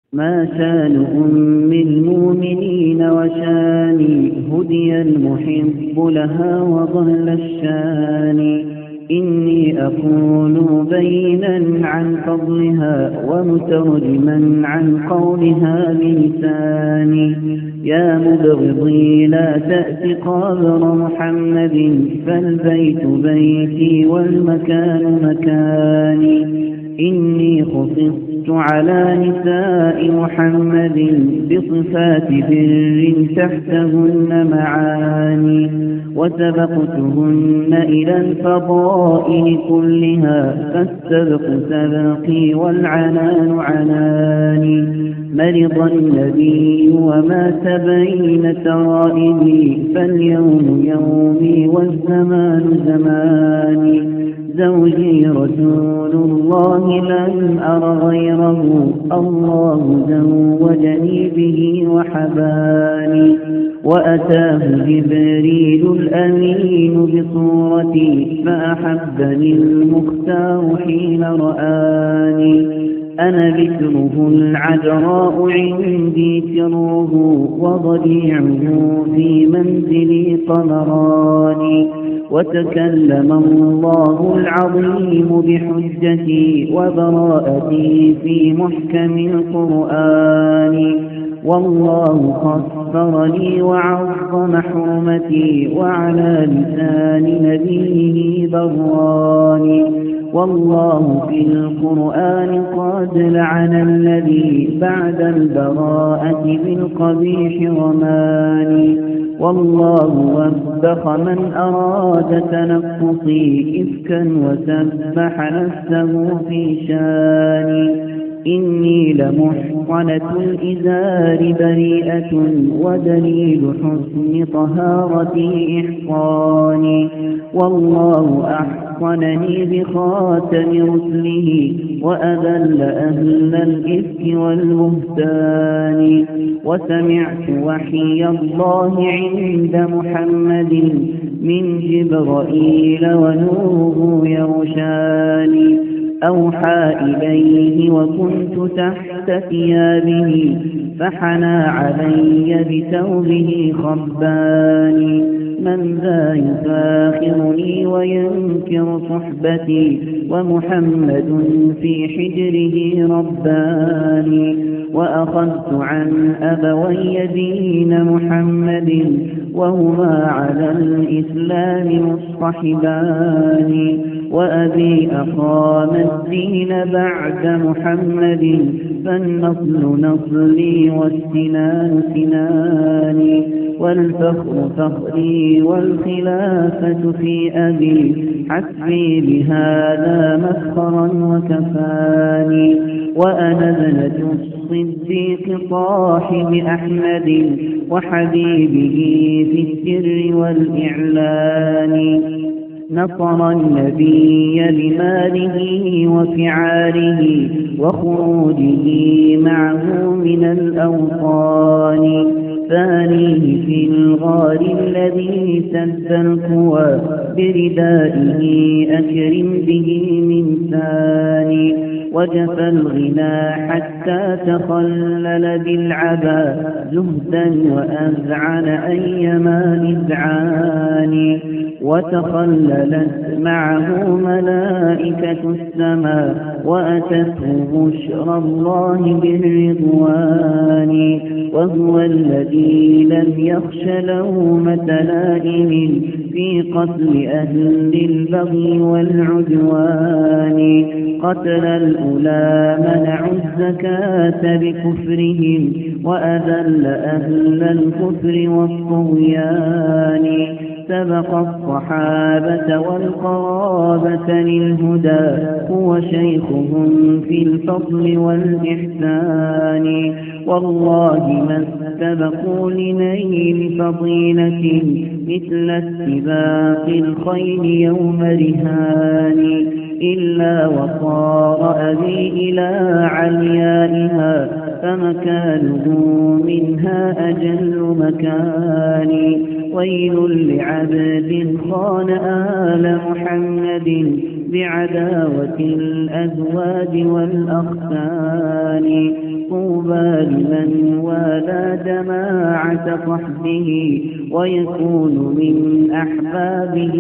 ما شان أم المؤمنين وشاني هدي المحب لها وظل الشان. إني أقول بينا عن فضلها ومترجما عن قولها بلساني. يا مبغضي لا تأت قبر محمد فالبيت بيتي والمكان مكاني. إني خصصت على نساء محمد بصفات بر تحتهن معاني. وسبقتهن إلى الفضائل كلها فالسبق سبقي والعنان عناني. مرض النبي ومات بين ترائبي فاليوم يومي والزمان زماني. زوجي رسول الله لم أر غيره الله زوجني به وحباني. وأتاه جبريل الأمين بصورتي فأحبني المختار حين رآني. أنا بكره العذراء عندي سره وضجيعه في منزلي قمراني. وتكلم الله العظيم بحجتي وبراءتي في محكم القرآن. والله خصرني وعظم حرمتي وعلى لسان نبيه براني. والله في القرآن قد لعن الذي بعد البراءة بالقبيح رماني. والله وبخ من أراد تنقصي إفكا وسبح نفسه في شاني. إني لمحصنة الإزار بريئة ودليل حسن طهارتي إحصاني. والله أحصنني بخاتم رسله وأذل أهل الإفك والبهتان. وسمعت وحي الله عند محمد من جبرائيل ونوره يغشاني. أوحى إليه وكنت تحت ثيابه فحنى علي بثوبه خباني. من ذا يفاخرني وينكر صحبتي ومحمد في حجره رباني. وأخذت عن أبوي دين محمد وهما على الإسلام مصطحبان. وأبي أقام الدين بعد محمد فالنصل نصلي والسنان سناني. والفخر فخري والخلافة في أبي حسبي بهذا مفخرا وكفاني. وأنا ابنة الصديق صاحب أحمد وحبيبه في السر والإعلان. نصر النبي بماله وفعاله وخروجه معه من الأوطان. ثانيه في الغار الذي سد القوى بردائه أكرم به من ثاني. وجفى الغنى حتى تخلل بالعبا زهدا وأذعن أيما إذعان. وتخللت معه ملائكة السماء وأتته بشرى الله بالرضوان. وهو الذي لم يخش لومة لائم في قتل أهل البغي والعدوان. قتل الأولى منعوا الزكاة بكفرهم وأذل أهل الكفر والطغيان. سبق الصحابة والقرابة للهدى هو شيخهم في الفضل والإحسان. والله ما استبقوا لنيل فضيلة مثل استباق الخيل يوم رهان. إلا وصار أبي إلى عليائها فمكانه منها أجل مكان. ويل لعبد خان آل محمد بعداوة الأزواج والأختان. طوبى لمن والى جماعة صحبه ويكون من أحبابه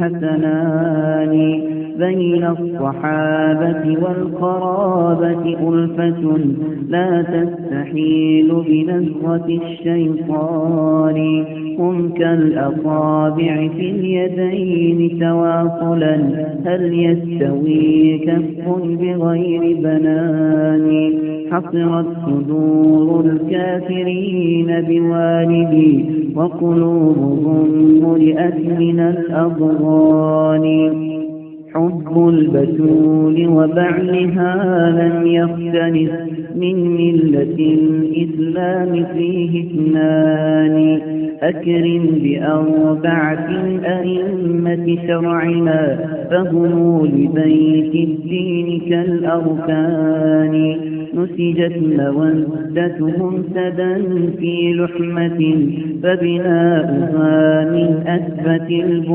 الحسنان. بين الصحابة والقرابة ألفة لا تستحيل بنزغة الشيطان. هم كالأصابع في اليدين تواصلا هل يستوي كف بغير بنان. حصرت صدور الكافرين بوالدي وقلوبهم ملئت من الأضغان. حب البتول وبعلها لم يختلف من ملة الإسلام فيه اثنان. أكرم بأربعة أئمة شرعنا فهم لبيت الدين كالأركان. نسجت مودتهم سدا في لحمة فبناؤها من أثبت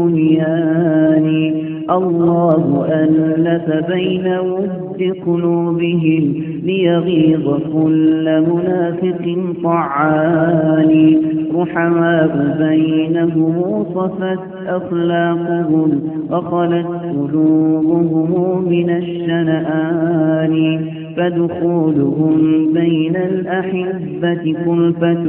البنيان. الله ألف بين ود قلوبهم ليغيظ كل منافق طعان. رحماء بينهم صفت أخلاقهم وخلت قلوبهم من الشنآن. فدخولهم بين الأحبة كلفة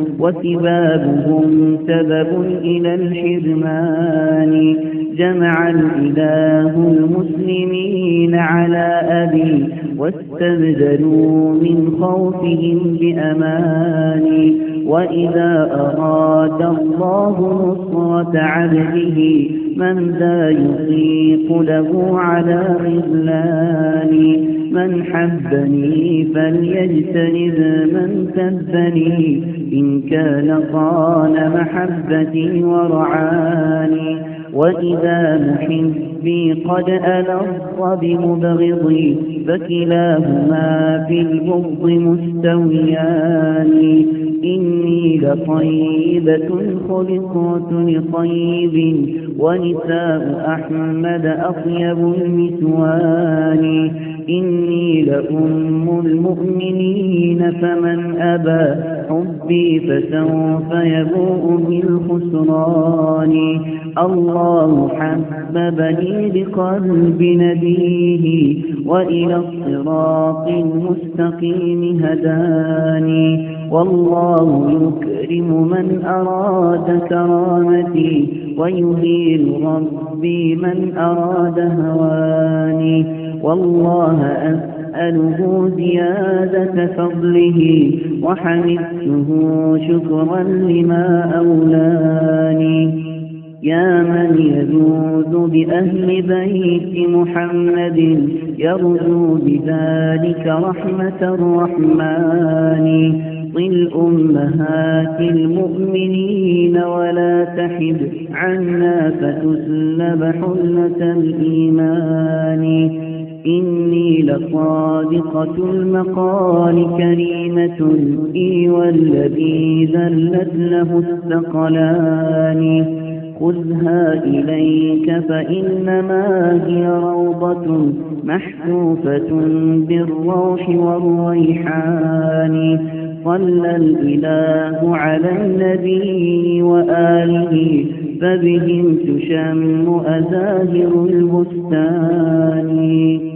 وسبابهم سبب إلى الحرمان. جمع الإله المسلمين على أبي واستبدلوا من خوفهم بأمان. وإذا أراد الله نصرة عبده من ذا يطيق له على خذلان. من حبني فليجتنب من سبني إن كان صان محبتي ورعاني. وإذا محبي قد ألظ بمبغضي فكلاهما في البغض مستويان. إني لطيبة خلقت لطيب ونساء أحمد أطيب النسوان. إني لأم المؤمنين فمن أبى حبي فسوف يبوء بالخسران. الله حببني بقلب نبيه وإلى الصراط المستقيم هداني. والله يكرم من أراد كرامتي ويهين ربي من أراد هواني. والله أسأله زيادة فضله وحمدته شكرا لما أولاني. يا من يجود بأهل بيت محمد يرجو بذلك رحمة الرحمن. طل أمهات المؤمنين ولا تحب عنا فتسلب حلة الإيمان. إني لصادقة المقال كريمة إي والذي ذلت له الثقلان. خذها إليك فإنما هي روضة محفوفة بالروح والريحان. صلى الإله على النبي وآله فبهم تشم أزاهر البستان.